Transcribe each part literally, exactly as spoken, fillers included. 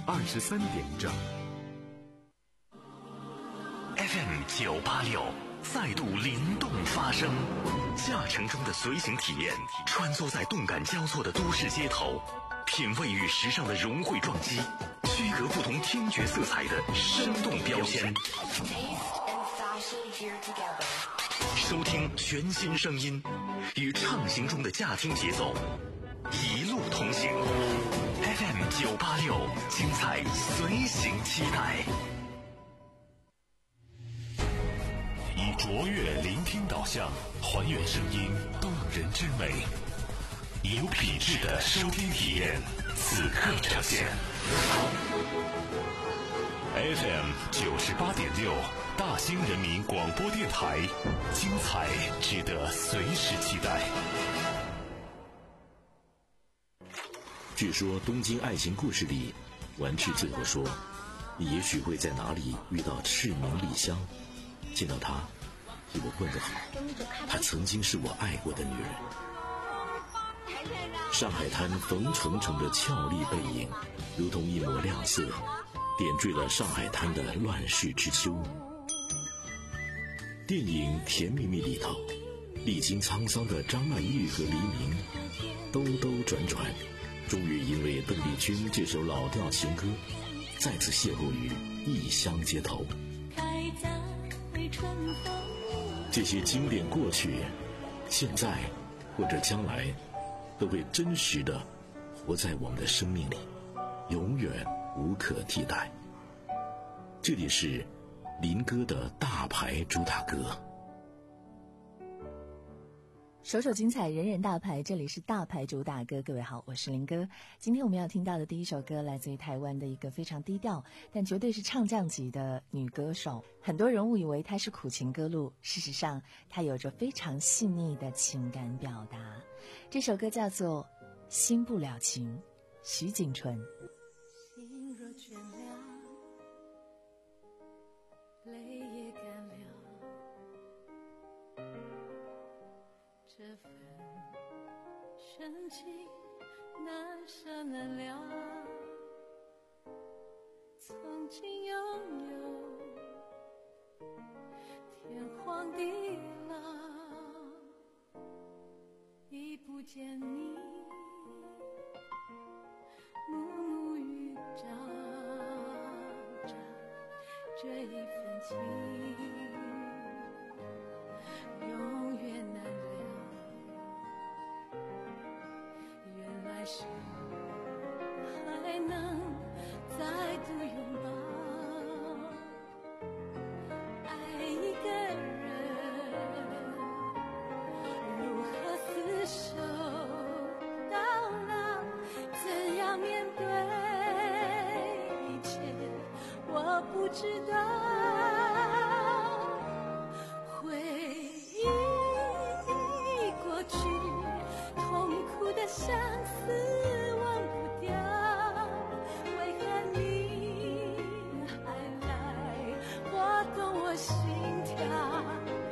二十三点整。 F M 九八六再度灵动发声，驾乘中的随行体验，穿梭在动感交错的都市街头，品味与时尚的融汇撞击，区隔不同听觉色彩的生动标签。收听全新声音，与畅行中的驾听节奏，一路同行。F M 九八六，精彩随行期待。以卓越聆听导向，还原声音动人之美，以有品质的收听体验，此刻呈现。F M 九十八点六，大兴人民广播电台，精彩值得随时期待。 据说《东京爱情故事》里，丸治最后说：“你也许会在哪里遇到赤名莉香，见到她，替我问个好，她曾经是我爱过的女人。”上海滩冯程程的俏丽背影，如同一抹亮色，点缀了上海滩的乱世之秋。电影《甜蜜蜜》里头，历经沧桑的张曼玉和黎明兜兜转转，终于因为邓丽君这首老调情歌，再次邂逅于异乡街头。这些经典过去，现在或者将来，都会真实的活在我们的生命里，永远无可替代。这里是林哥的大牌主打歌。 首首精彩，人人大牌，这里是大牌主打歌。各位好，我是林哥。今天我们要听到的第一首歌来自于台湾的一个非常低调但绝对是唱将级的女歌手，很多人误以为她是苦情歌路，事实上她有着非常细腻的情感表达。这首歌叫做《心不了情》，徐锦纯。 心若倦了，泪也干了，这份深情难舍难了，曾经拥有天荒地老，已不见你暮暮与朝朝，这一份情永远难了，原来是还能再度拥抱，爱一个人如何厮守到老，怎样面对一切我不知道，回忆过去痛苦的相思忘不掉，为何你还来拨动我心跳，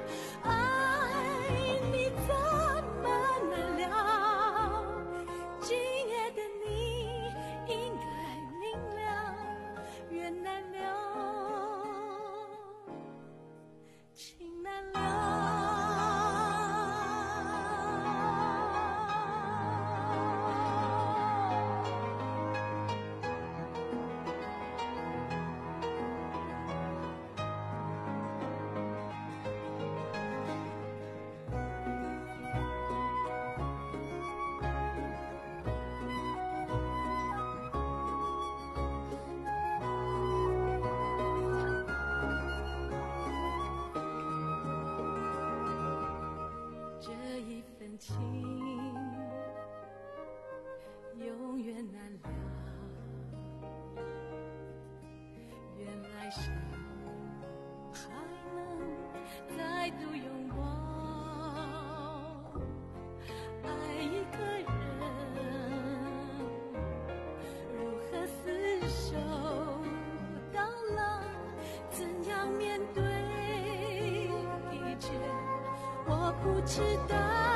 爱你怎么难了，今夜的你应该明了，缘难了，情难了。永远难了，原来是还能再度拥抱，爱一个人如何厮守到老，怎样面对一切我不知道，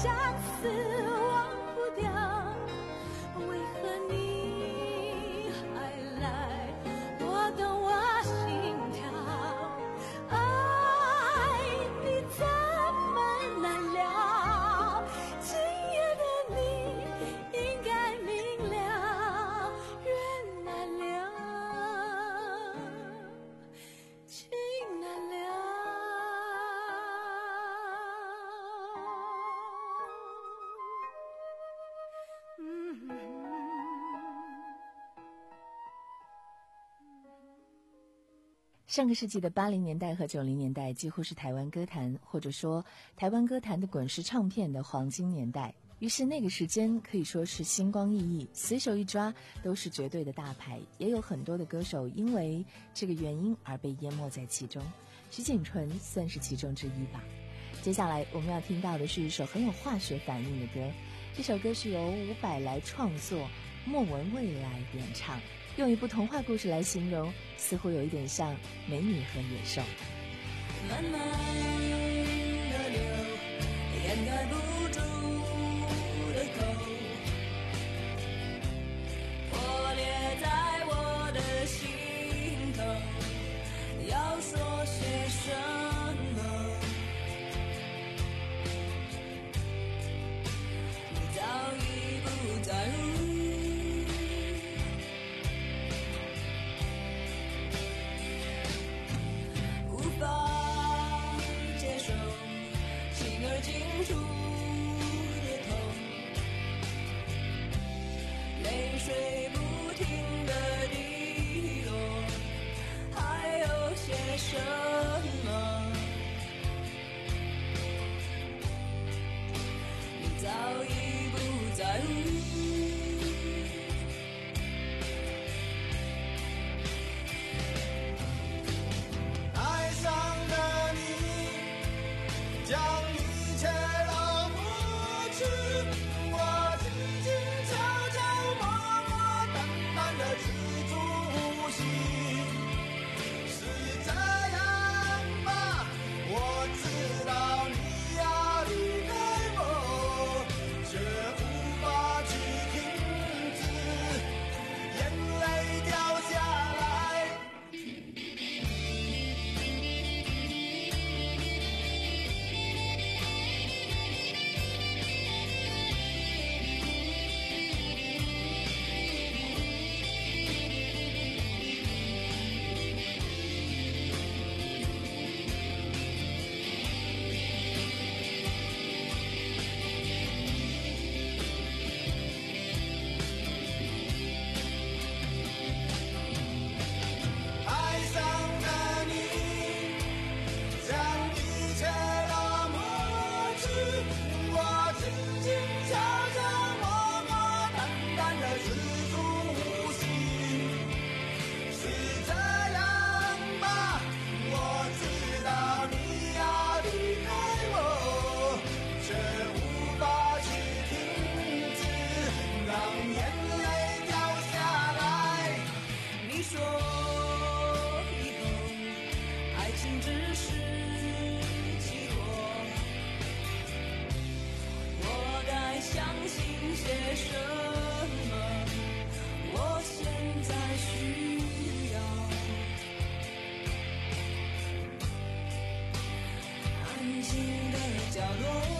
相思忘不掉，为何你还来拨动我心跳？爱你怎么难了？今夜的你应该明了，缘难了，情难了。 上个世纪的八零年代和九零年代几乎是台湾歌坛或者说台湾歌坛的滚石唱片的黄金年代，于是那个时间可以说是星光熠熠，随手一抓都是绝对的大牌，也有很多的歌手因为这个原因而被淹没在其中，徐锦纯算是其中之一吧。接下来我们要听到的是一首很有化学反应的歌，这首歌是由伍佰来创作，莫文蔚来演唱，用一部童话故事来形容，似乎有一点像美女和野兽。 慢慢的流，掩盖不住的口，破裂在我的心头，要说些什么？你早已不在乎。清楚的痛，泪水不停的滴落，还有些什么？你早已不在乎。爱上了你，将一切都抹去，我静静悄悄默默淡淡的止住呼吸。是这样吧，我知道你要离开我，却无法去停止，眼泪掉下来。爱上了你，将一切都抹去，我静静悄悄默默淡淡的止住呼吸。是这样吧，我知道你要离开我，却无法去停止，让眼泪掉下来。你说以后爱情只是寄托，我该相信些什么？我现在需要安静的角落。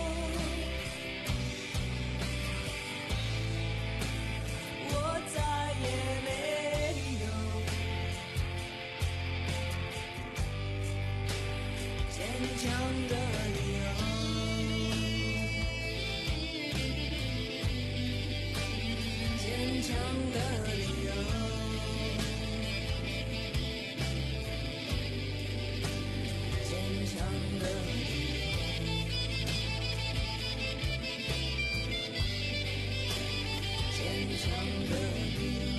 我再也没有坚强的理由，坚强的理由，坚强的理由，坚强的理由。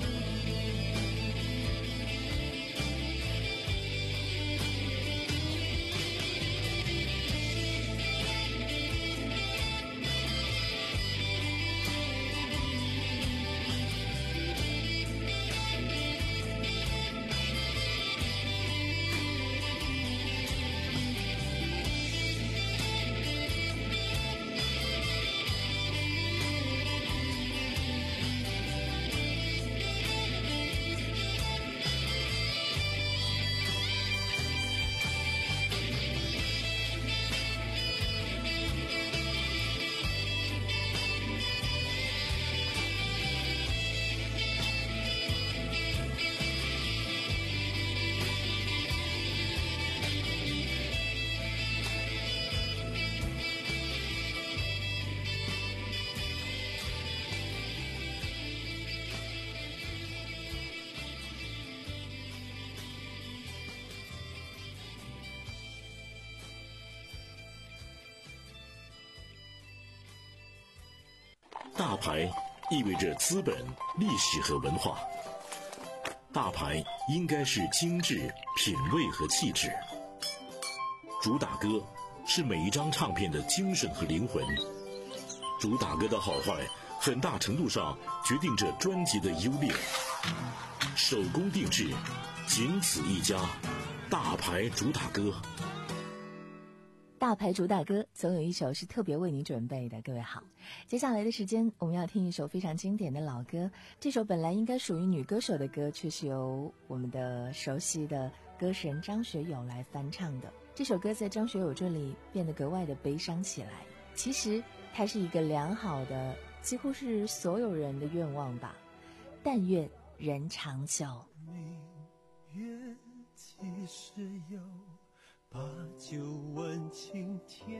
大牌意味着资本、历史和文化。大牌应该是精致、品味和气质。主打歌是每一张唱片的精神和灵魂。主打歌的好坏，很大程度上决定着专辑的优劣。手工定制，仅此一家，大牌主打歌。 大牌主打歌总有一首是特别为你准备的。各位好，接下来的时间我们要听一首非常经典的老歌。这首本来应该属于女歌手的歌，却是由我们的熟悉的歌神张学友来翻唱的。这首歌在张学友这里变得格外的悲伤起来。其实它是一个良好的，几乎是所有人的愿望吧。但愿人长久。 明月几时有，把酒问青天，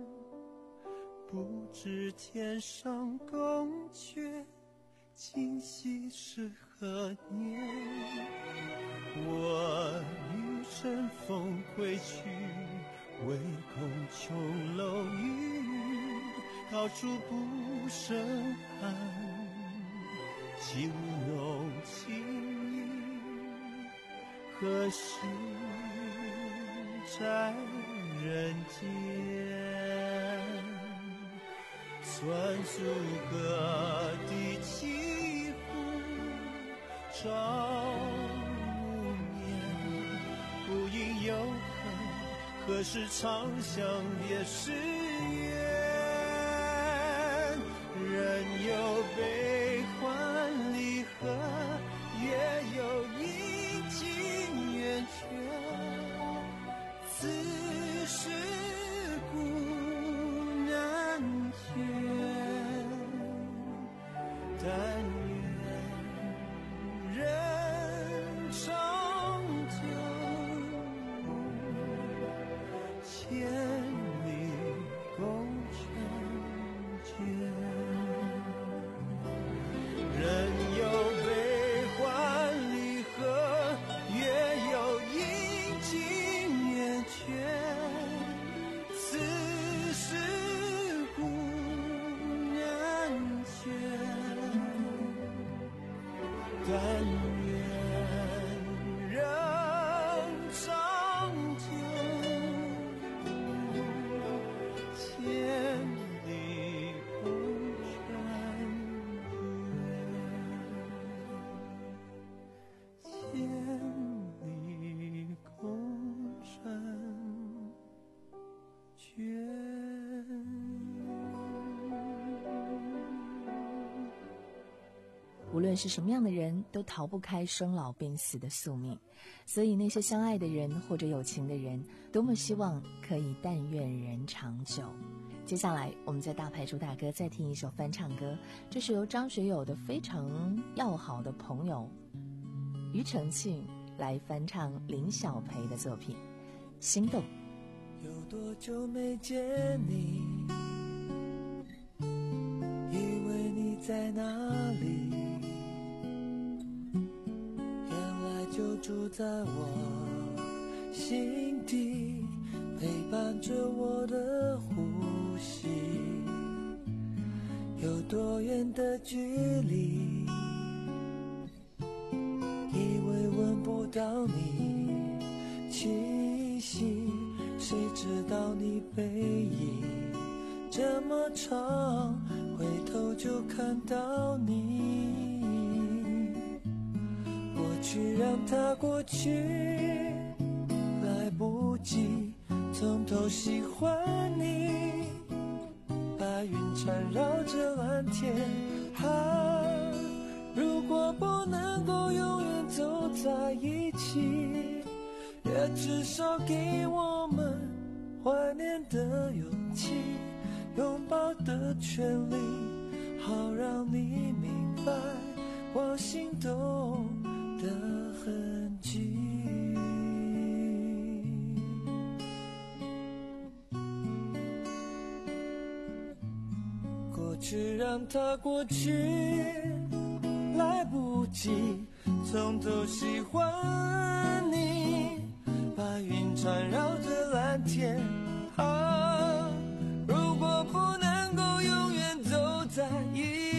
不知天上宫阙，今夕是何年？我欲乘风归去，唯恐琼楼玉宇，高处不胜寒，岂无浓情意，何时在人间？算数各地起伏，朝无眠，不应有恨，何时长相别时圆？人有悲欢离合，也有阴晴圆缺，此事古难全。但愿人长久，千里共婵娟。人有悲欢离合，也有阴晴圆缺，此事古难全。但愿人长久，千里共婵娟，千里共婵娟。 无论是什么样的人，都逃不开生老病死的宿命，所以那些相爱的人或者有情的人，多么希望可以但愿人长久。接下来我们在大牌主打歌再听一首翻唱歌，这是由张学友的非常要好的朋友庾澄庆来翻唱林小培的作品《心动》。 有多久没见你，以为你在哪里，原来就住在我心底，陪伴着我的呼吸。有多远的距离，以为闻不到你气息，谁知道你背影这么长，回头就看到你。过去让它过去，来不及从头喜欢你。白云缠绕着蓝天，啊，如果不能够永远走在一起，也至少给我们怀念的勇气，拥抱的权利，好让你明白我心动的痕迹。过去让它过去，来不及从头喜欢你。白云缠绕着蓝天，啊，如果不能够永远走在一起，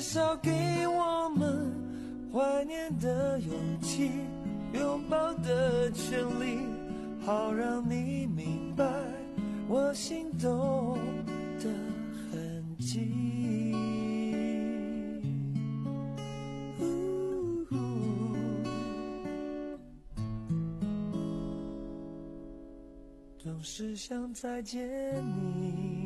少给我们怀念的勇气，拥抱的权利，好让你明白我心动的痕迹。总是想再见你，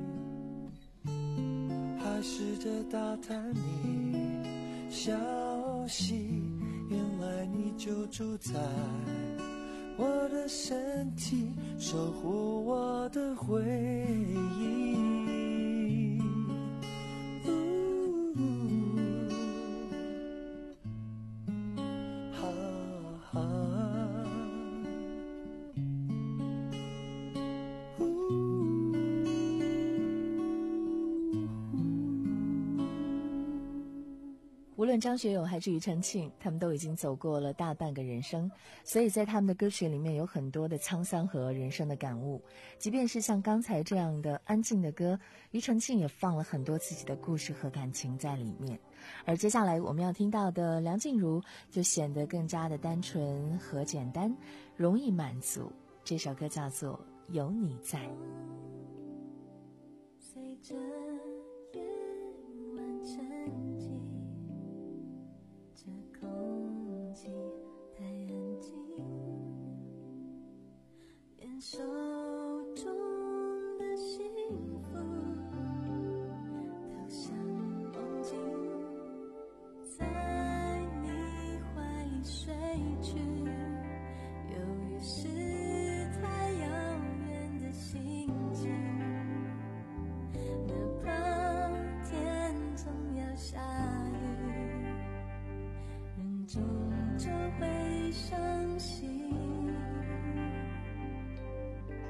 还试着打探你消息，原来你就住在我的身体，守护我的回忆。哈哈无论张学友还是庾澄庆，他们都已经走过了大半个人生，所以在他们的歌曲里面有很多的沧桑和人生的感悟。即便是像刚才这样的安静的歌，庾澄庆也放了很多自己的故事和感情在里面。而接下来我们要听到的梁静茹就显得更加的单纯和简单，容易满足。这首歌叫做《有你在》。 随着夜晚沉寂，这空气太安静，连手中的幸福都像梦境，在你怀里睡去，由于是太遥远的心情，哪怕天总要下雨，人终究会相信。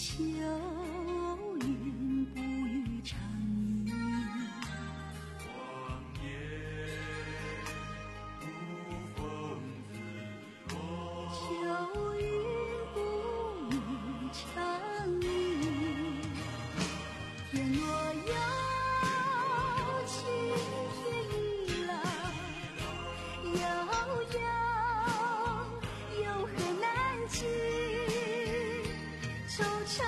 秋云不语长吟， 荒野无风自落。 秋云不语长吟，天若有情天已老，悠悠有何难尽？惆怅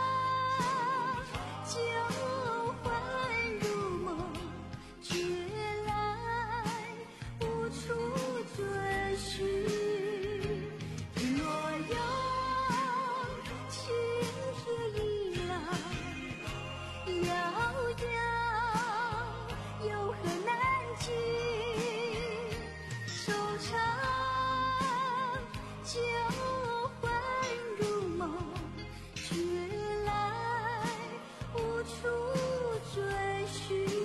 旧欢如梦，觉来无处追寻。天若有情天已老，悠悠有何难尽？惆怅旧欢如梦，觉来无处追寻。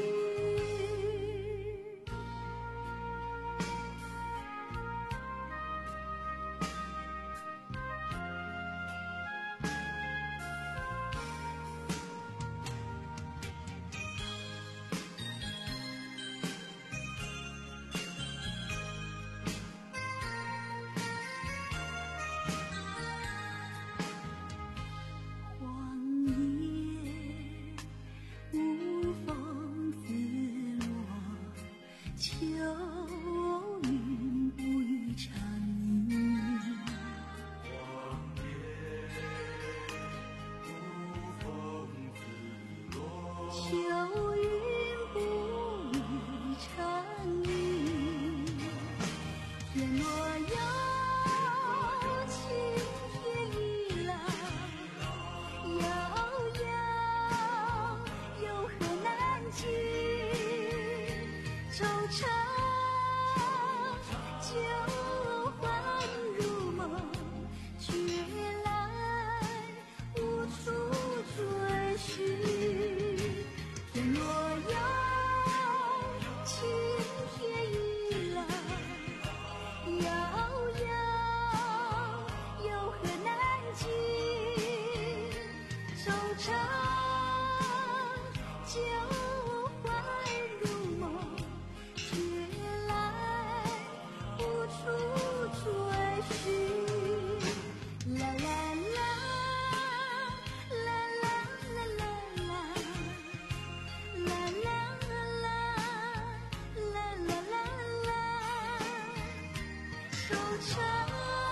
荒野无风自落，秋云不语长吟。 荒野无风自落。 秋云不语长吟，天若有情天已老，悠悠有何难尽？惆怅旧欢如梦，觉来无处追寻。天若有情天已老，悠悠有何难尽？惆怅旧欢如梦，觉来无处追寻。啦啦啦，啦啦啦啦啦，啦啦啦，啦啦啦啦，惆怅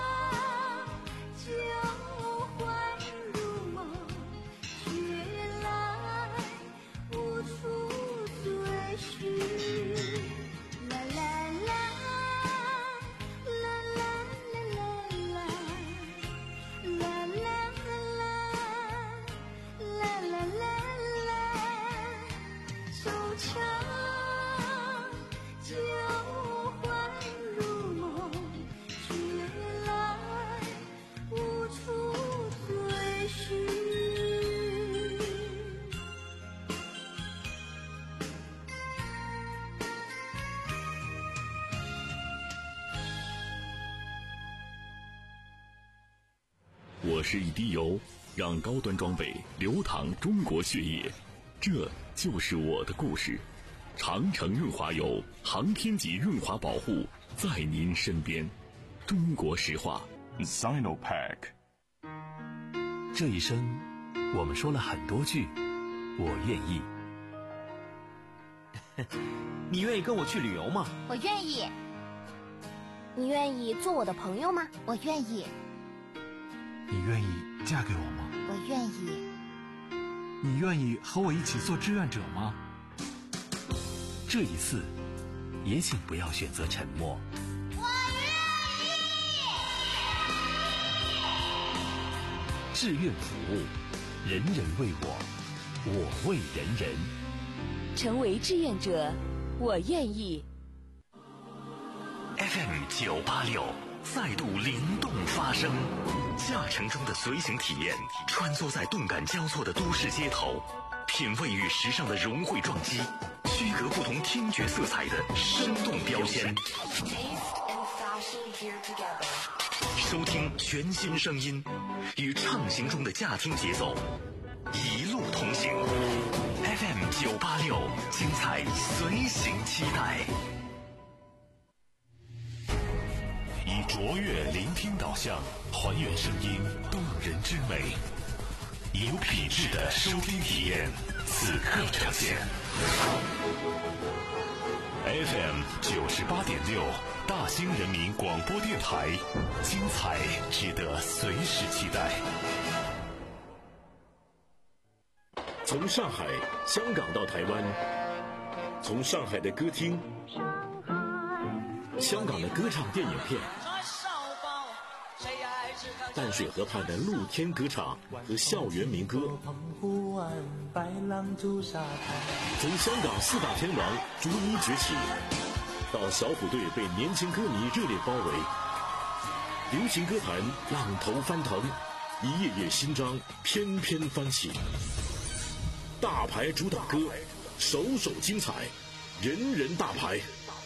旧欢如梦，觉来无处追寻。啦啦啦，啦啦啦啦啦，啦啦啦，啦啦啦啦，惆怅旧欢如梦，觉来无处追寻。 我是一滴油，让高端装备流淌中国血液，这就是我的故事。长城润滑油，航天级润滑保护，在您身边。中国石化 Sinopec。 这一生，我们说了很多句我愿意。 你愿意跟我去旅游吗？ 我愿意。你愿意做我的朋友吗？我愿意。 你愿意嫁给我吗？ 我愿意。 你愿意和我一起做志愿者吗？ 这一次，也请不要选择沉默。 我愿意。志愿服务，人人为我，我为人人。 成为志愿者，我愿意。 F M 九八六再度灵动发声，驾乘中的随行体验，穿梭在动感交错的都市街头，品味与时尚的融汇撞击，区隔不同听觉色彩的生动标签。 收听全新声音，与畅行中的驾听节奏一路同行。F M 九八六，精彩随行期待。以卓越聆听导向，还原声音动人之美，以有品质的收听体验，此刻呈现。F M 九十八点六，大兴人民广播电台，精彩值得随时期待。 从上海、香港到台湾，从上海的歌厅、香港的歌唱电影片，淡水河畔的露天歌场和校园民歌，从香港四大天王逐一崛起，到小虎队被年轻歌迷热烈包围，流行歌坛浪头翻腾，一页页新章翩翩翻起。大牌主打歌，首首精彩，人人大牌。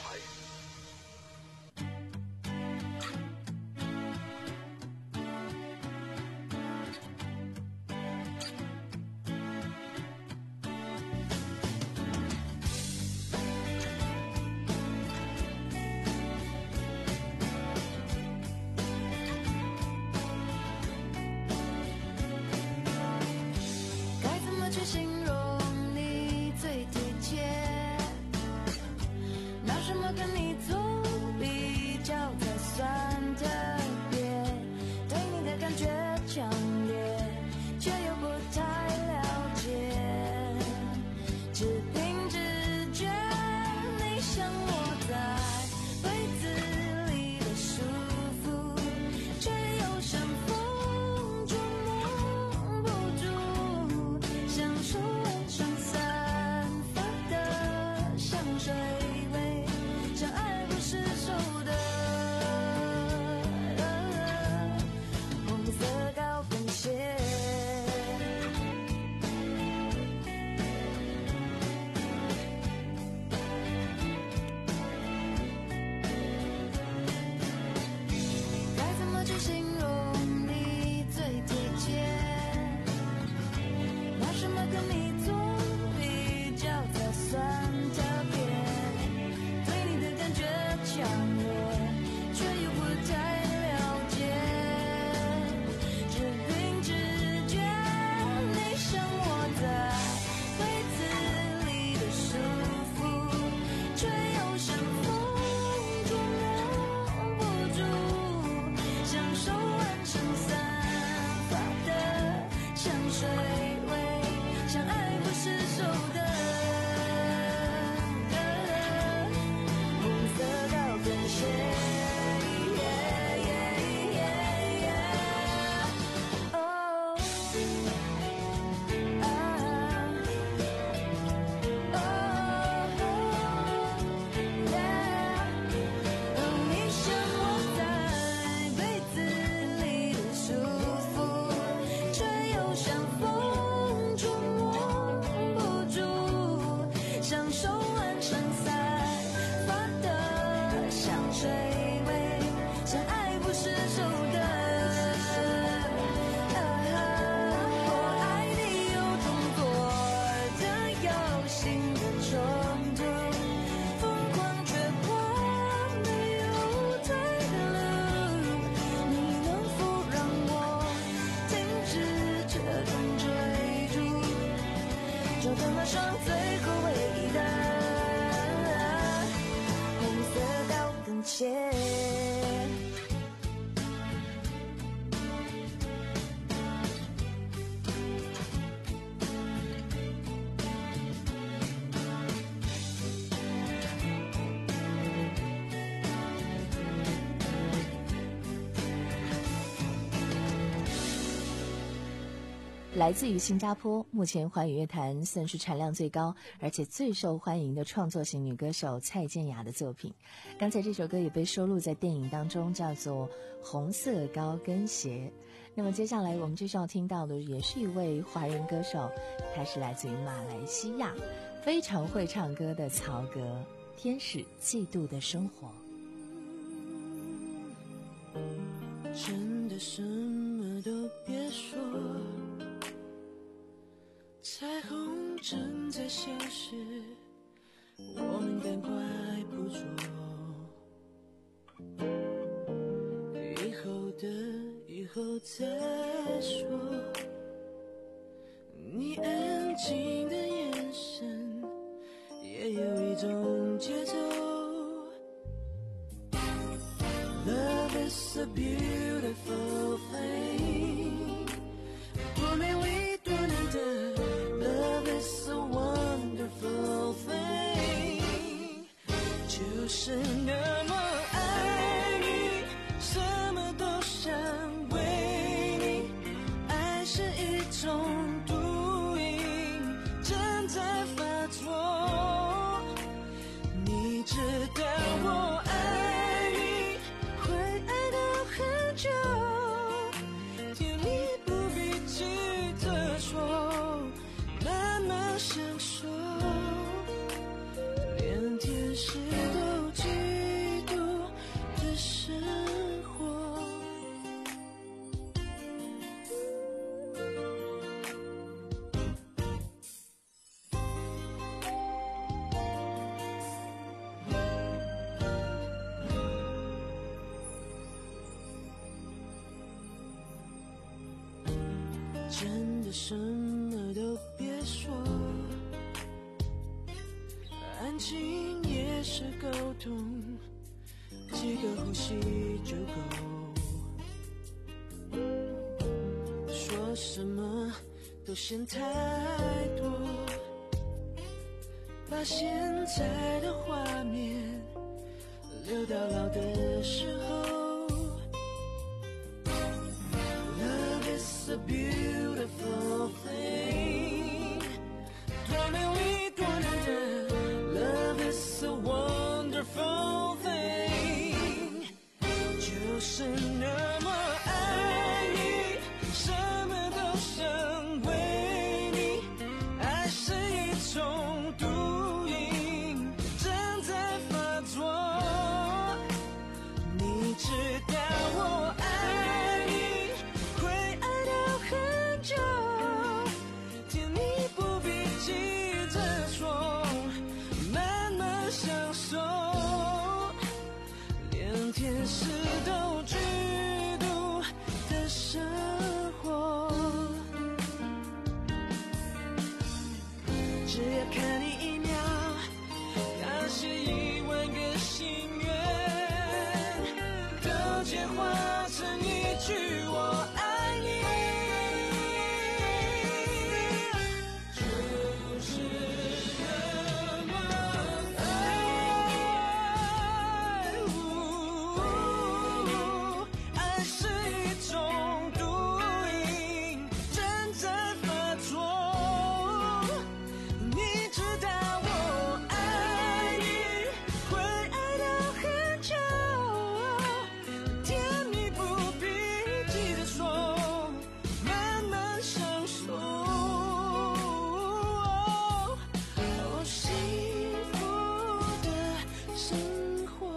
来自于新加坡，目前华语乐坛算是产量最高而且最受欢迎的创作型女歌手蔡健雅的作品。刚才这首歌也被收录在电影当中，叫做《红色高跟鞋》。那么接下来我们就是要听到的也是一位华人歌手，他是来自于马来西亚，非常会唱歌的曹格，《天使嫉妒的生活》。 真的什么都别说，彩虹正在消失，我们赶快捕捉，以后的以后再说。你安静的眼神也有一种节奏， Love is a beautiful thing， 多美丽多难得， Love is a wonderful thing， 就是那么爱你，什么都想为你，爱是一种毒瘾正在发作，你知道我爱你会爱到很久，甜蜜不必急着说，慢慢享受，连天使都嫉妒的生活。真的什么都别说，安静也是沟通，几个呼吸就够，说什么都嫌太多，把现在的画面留到老的时候。Love is a beautiful thing， 多美丽多难得， Love is a wonderful thing， 就是那么爱你，什么都想为你，爱是一种毒瘾正在发作，你知道我爱你会爱到很久，甜蜜不必急着说，慢慢享受，连天使都嫉妒的生活。只要看你一秒，那些一万个心愿都简化成一句我爱你，就是那么爱，爱是一种毒瘾正在发作，你知道我爱你会爱到很久，甜蜜不必急着说，慢慢享受，哦，幸福的生活。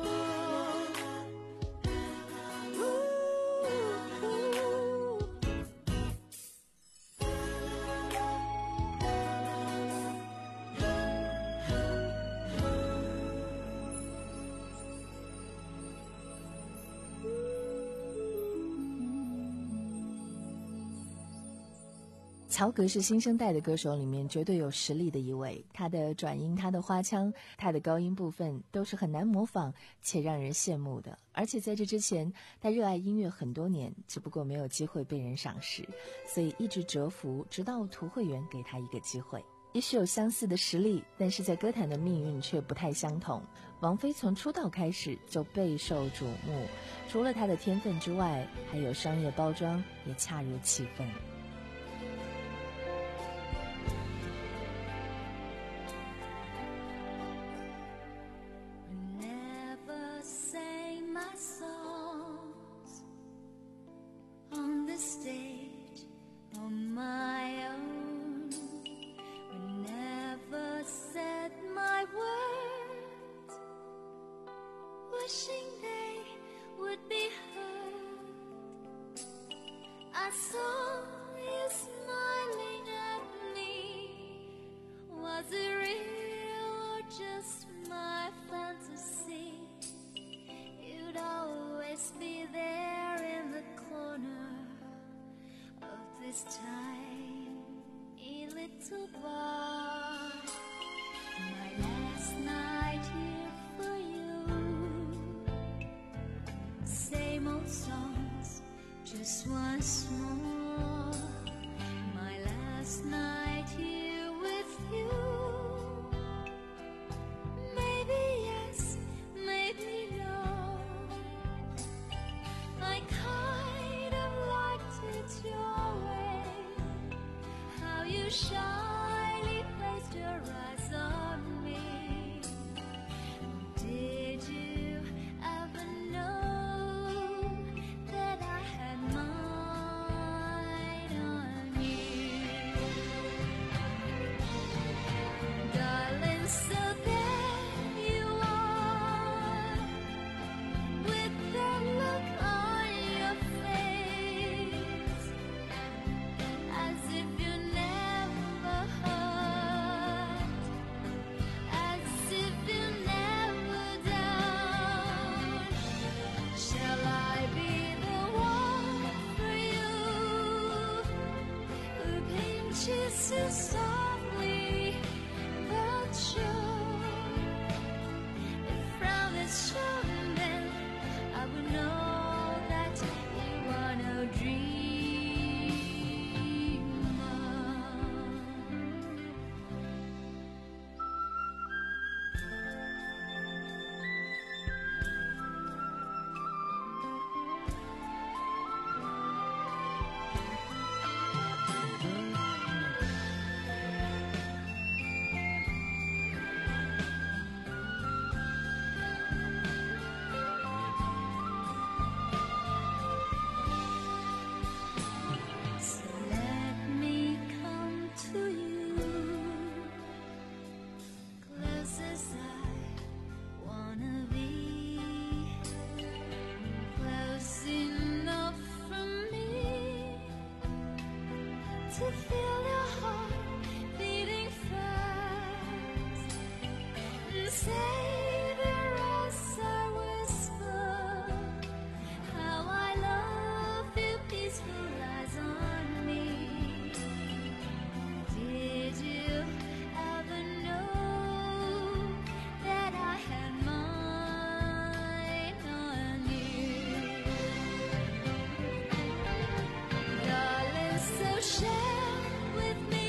曹格是新生代的歌手里面绝对有实力的一位，他的转音、他的花腔、他的高音部分都是很难模仿且让人羡慕的。而且在这之前，他热爱音乐很多年，只不过没有机会被人赏识，所以一直蛰伏，直到涂慧源给他一个机会。也许有相似的实力，但是在歌坛的命运却不太相同。王菲从出道开始就备受瞩目，除了她的天分之外，还有商业包装也恰如其分。 Never sang my songs on the stage on my own. We never said my words, wishing they would be heard I saw you smiling at me. Was it real or just my fantasy? You'd always be there in the corner of this tiny little bar. My last night here for you. Same old songs, just once more. My last night here with you. Maybe yes, maybe no. I kind of liked it your way, how you shyly placed your eyes on me. Did you ever know that I had mine on you? Darling, so there you are, with that look on your face, as if you never hurt, as if you never down. Shall I be the one for you, who pinches you softly but sure? If frown is shown, then I would know that you are no dreamer. So let me come to you, close as I wanna be, close enough for me to feel your heart beating fast, and savor as I whisper how I love you, peaceful eyes on me. Did you ever know that I had mine on you? Darling, so share with me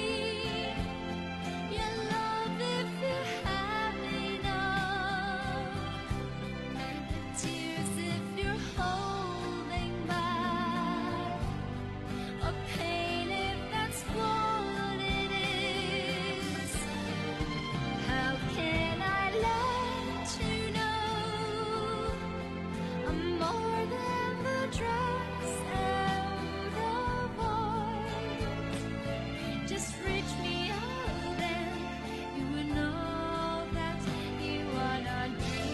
your love if you have enough, the tears if you're holding back, or pain if that's what it is. How can I let you know I'm more than the dress and the voice? Just reach me out and you will know that you are not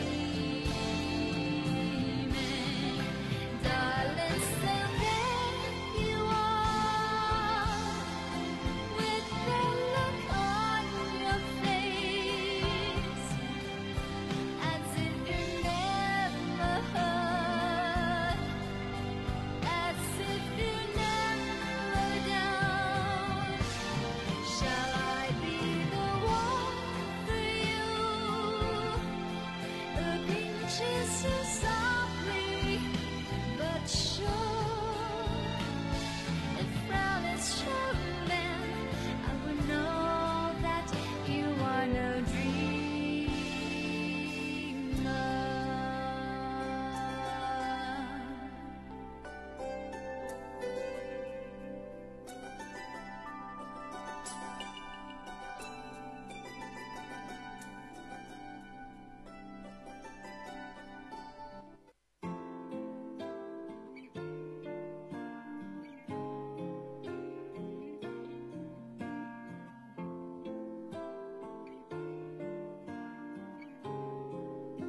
dreaming. Darling, so there you are, with that look on your face, as if you never hurt, as if you never down. Shall I be the one for you, who pinches you softly but sure? If frown is shown, then I would know that you are no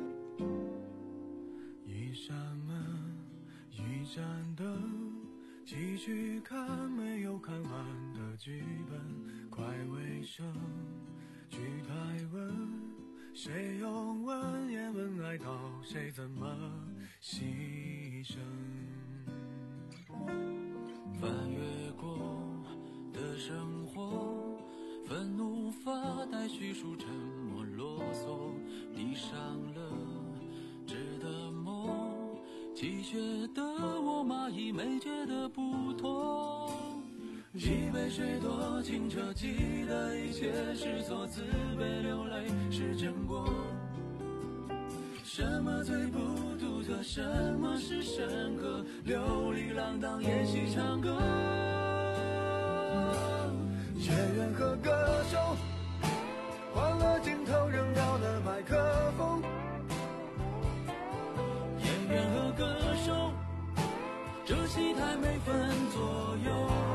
dreamer。 一盏灯，借继续看没有看完的剧本，快尾声，剧台文，谁用文言文哀悼，谁怎么牺牲？翻越过的生活，愤怒发呆，叙述沉默啰嗦，闭上了纸的梦，积雪的我蚂蚁没觉得不痛，一杯水多清澈，记得一切是错，自卑流泪是真过，什么最不独特，什么是深刻，流离浪荡演戏唱歌，演员和歌手换了镜头，扔掉了麦克风，演员和歌手这戏台没分左右，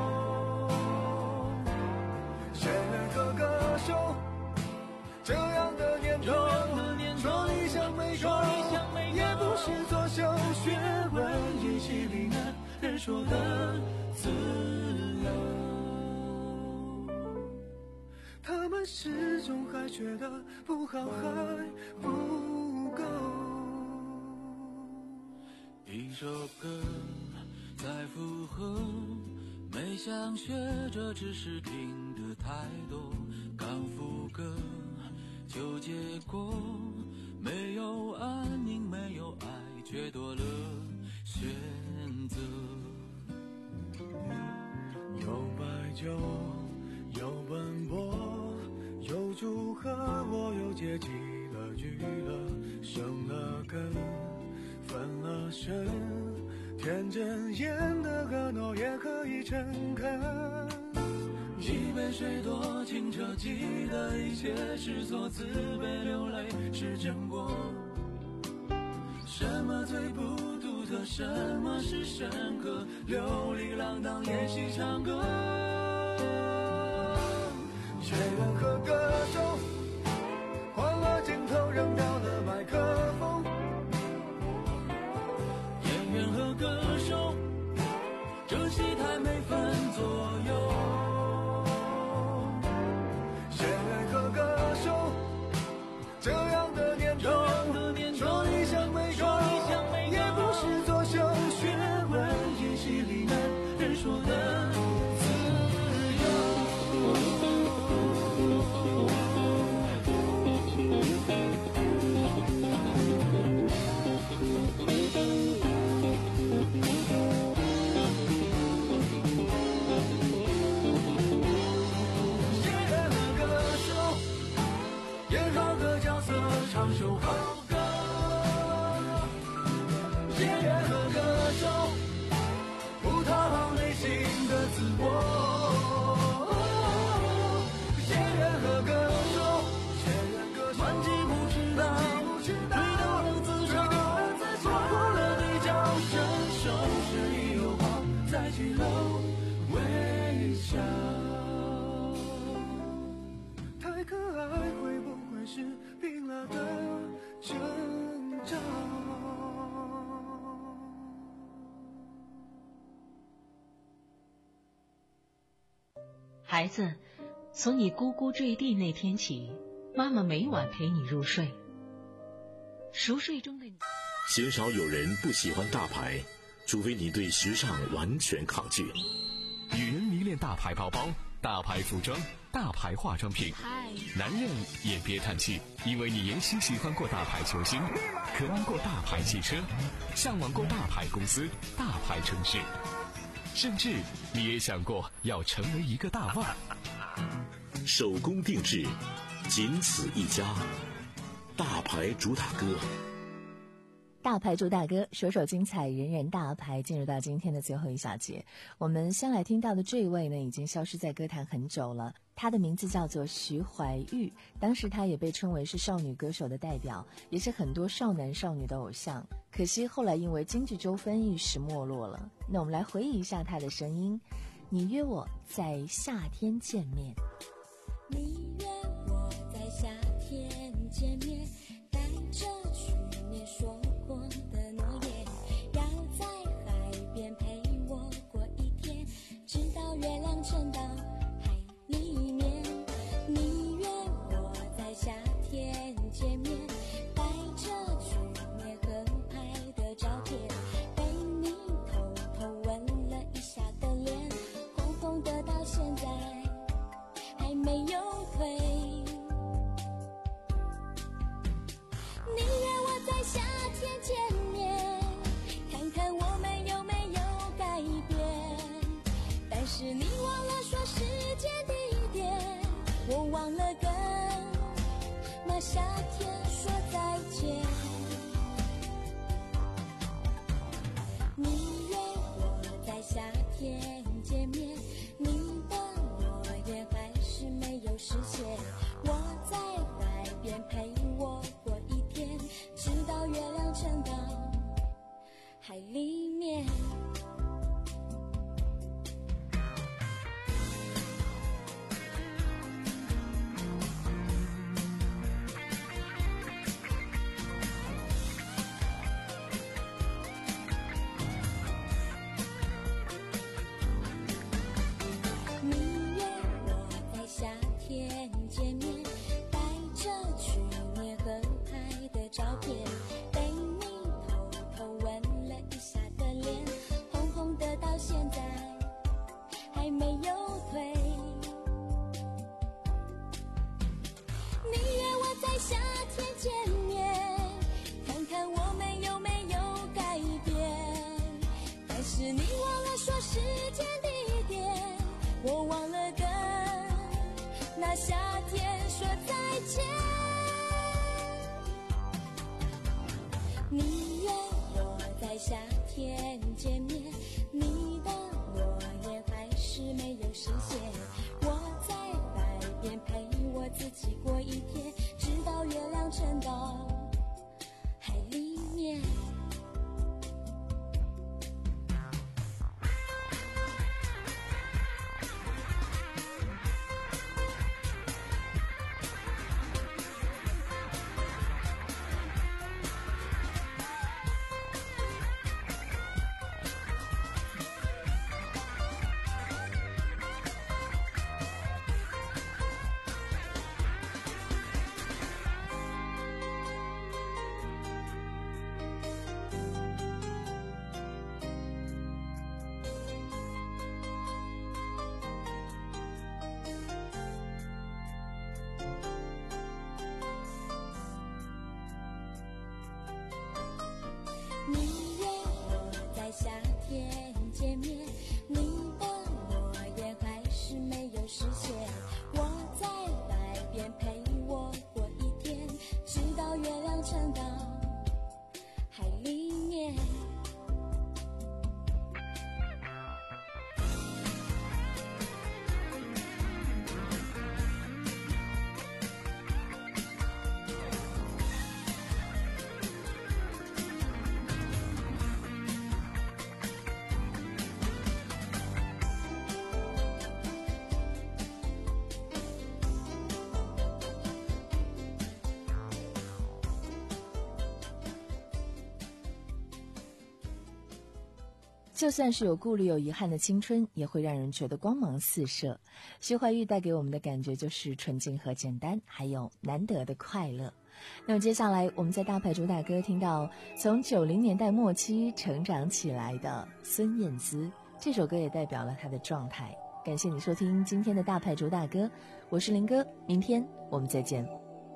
演员和歌手这样的年头，说理想没说也不是作秀，学问演戏里男人说的自由，他们始终还觉得不好还不够，一首歌再附和，没想学着只是听得太多，刚副歌就结果，没有安宁没有爱，却多了选择，有白酒有奔波，有祝贺，我又接起了娱乐，生了根分了身，天真演的婀娜也可以诚恳，一杯水多清澈，记得一切是错，自卑流泪是真过，什么最不独特，什么是深刻，流离浪荡演戏唱歌，演员和歌手换了镜头，扔掉了麦克风，演员和歌手这戏台没分左右，演员和歌手这样的年头，说理想没说也不是作秀，学问演戏里男人说的自由，唱首好歌，演员和歌手不讨好内心的自我，演员和歌手满记不知道，对到了自嘲，错过了对角，伸手示意友好，再去搂微笑，太可爱会不会是病了的征兆？ 孩子，从你呱呱坠地那天起，妈妈每晚陪你入睡。熟睡中的你， 鲜少有人不喜欢大牌，除非你对时尚完全抗拒。 女人迷恋大牌包包、大牌服装、大牌化妆品，男人也别叹气，因为你也许喜欢过大牌球星，渴望过大牌汽车，向往过大牌公司、大牌城市，甚至你也想过要成为一个大腕。 手工定制，仅此一家，大牌主打歌。 大牌主打歌，首首精彩，人人大牌。进入到今天的最后一小节，我们先来听到的这位呢，已经消失在歌坛很久了。她的名字叫做徐怀钰，当时她也被称为是少女歌手的代表，也是很多少男少女的偶像。可惜后来因为经济纠纷一时没落了。那我们来回忆一下她的声音。你约我在夏天见面， 你约我在夏天见面，带着去年说过的诺言，要在海边陪我过一天。 在还没有退。宁愿我在夏天见面，看看我们有没有改变。但是你忘了说时间地点，我忘了跟那夏天说再见。你约我在夏天见面，你的诺言还是没有实现。我在海边陪我过一天，直到月亮沉到海里面。夏天见面，看看我们有没有改变。但是你忘了说时间地点，我忘了跟那夏天说再见。你约我在夏天见面，你的诺言还是没有实现。我在海边陪我自己过一天，直到月亮沉到海里面。你约我在夏天见面，你的诺言还是没有实现。我在海边陪我过一天，直到月亮沉到海里面。 就算是有顾虑有遗憾的青春，也会让人觉得光芒四射。徐怀钰带给我们的感觉就是纯净和简单，还有难得的快乐。那么接下来我们在大牌主打歌听到从九零年代末期成长起来的孙燕姿，这首歌也代表了她的状态。感谢你收听今天的大牌主打歌，我是林哥，明天我们再见。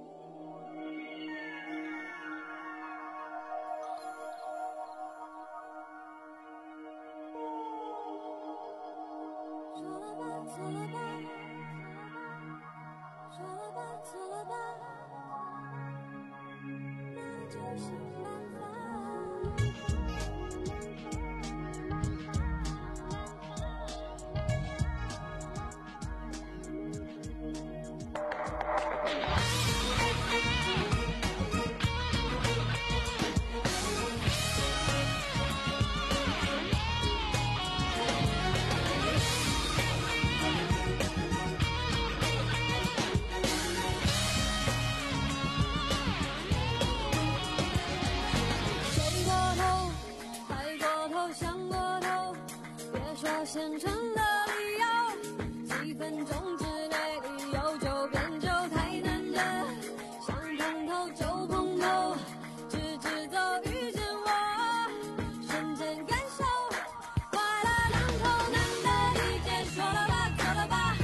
现成的理由，几分钟之内理由就变就太难得，想碰头就碰头，直直走遇见我，瞬间感受，快乐两口难得一见，说了吧，做了吧。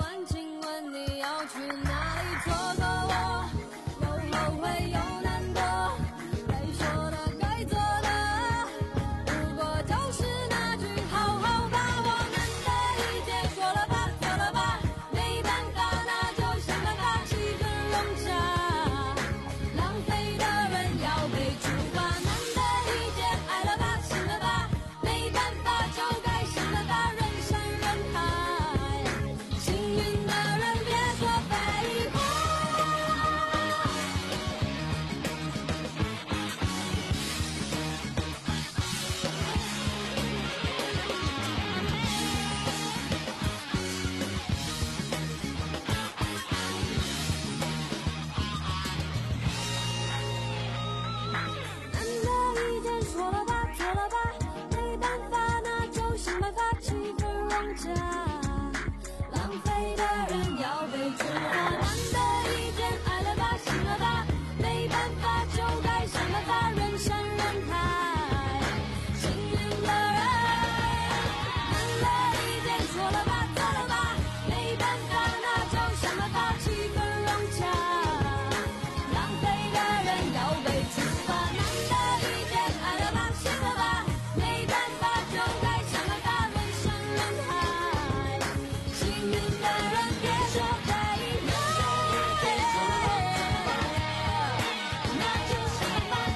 问，请问你要去哪里？错过我，又后悔又难过，该说的该做的，不过就是那句好好把握。难得一见，说了吧，做了吧，没办法，那就想办法，气氛融洽，浪费的人要被处罚。难得一见，爱了吧，信了吧，没办法，就该想办法，人山人海，幸运的人别说废话。难得一见，说了吧，做了吧，没办法，那就想办法，气氛融洽，浪费的人要被处罚。难得一见，爱了吧，信了吧，没办法，就该想办法，人山人海，幸运的人。难得一见，说了吧，做了吧，没办法，那就想办法，气氛融洽，浪费的人要被处罚。难得一见，爱了吧，信了吧，没办法，就该想办法，人山人海，幸运的人别说废话。那就想办法，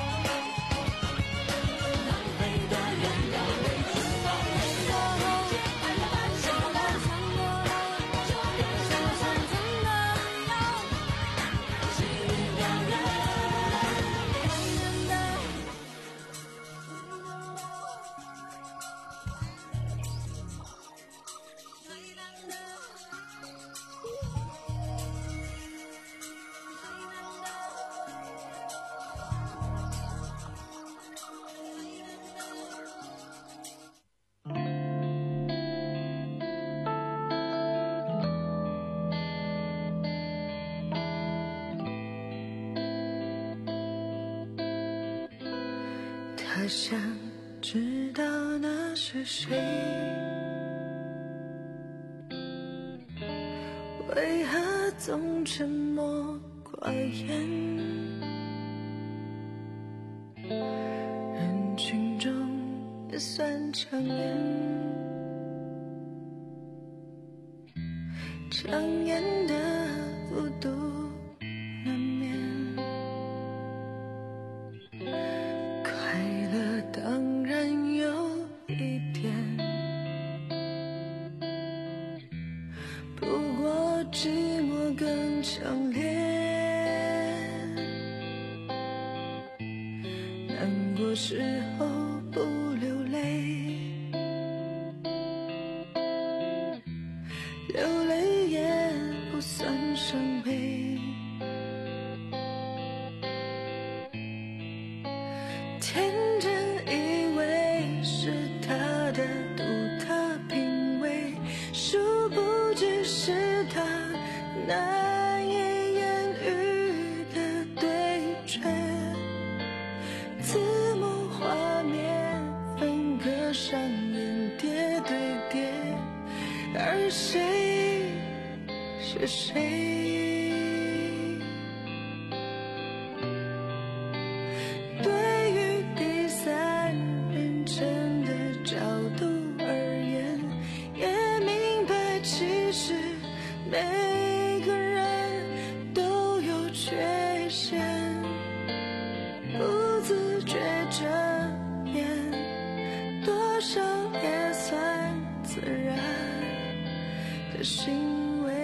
浪费的人要被处罚。过后，爱了吧，信了吧，穿过了，就别说想真的要，幸运的人，永远的。 他想知道那是谁，为何总沉默寡言？人群中也算抢眼，抢眼的孤独难免。快乐当然有一点，不过寂寞更强烈。难过时候不流泪，流泪也不算伤悲。天真以为是他的独特品味，殊不知是他难以言喻的对决。字幕画面分隔上演叠对叠，而谁是谁？每个人都有缺陷，不自觉遮掩，多少也算自然的行为。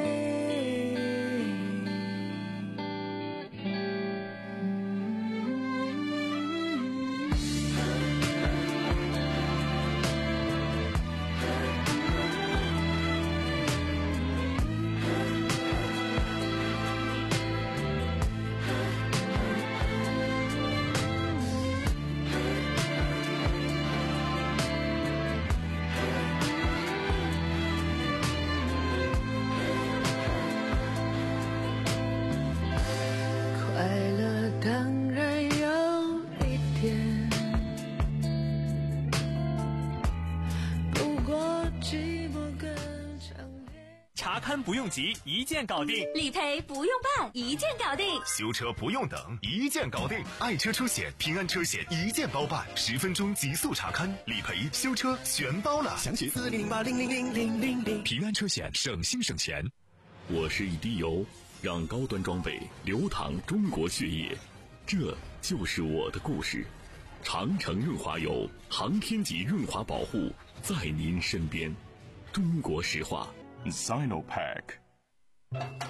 餐不用急，一键搞定； 理赔不用办，一键搞定； 修车不用等，一键搞定。爱车出险，平安车险一键包办，十分钟极速查勘，理赔、修车全包了。 详询四零零八零零零零零零。 平安车险，省心省钱。 我是一滴油，让高端装备流淌中国血液，这就是我的故事。长城润滑油，航天级润滑保护，在您身边。中国石化 Sinopec。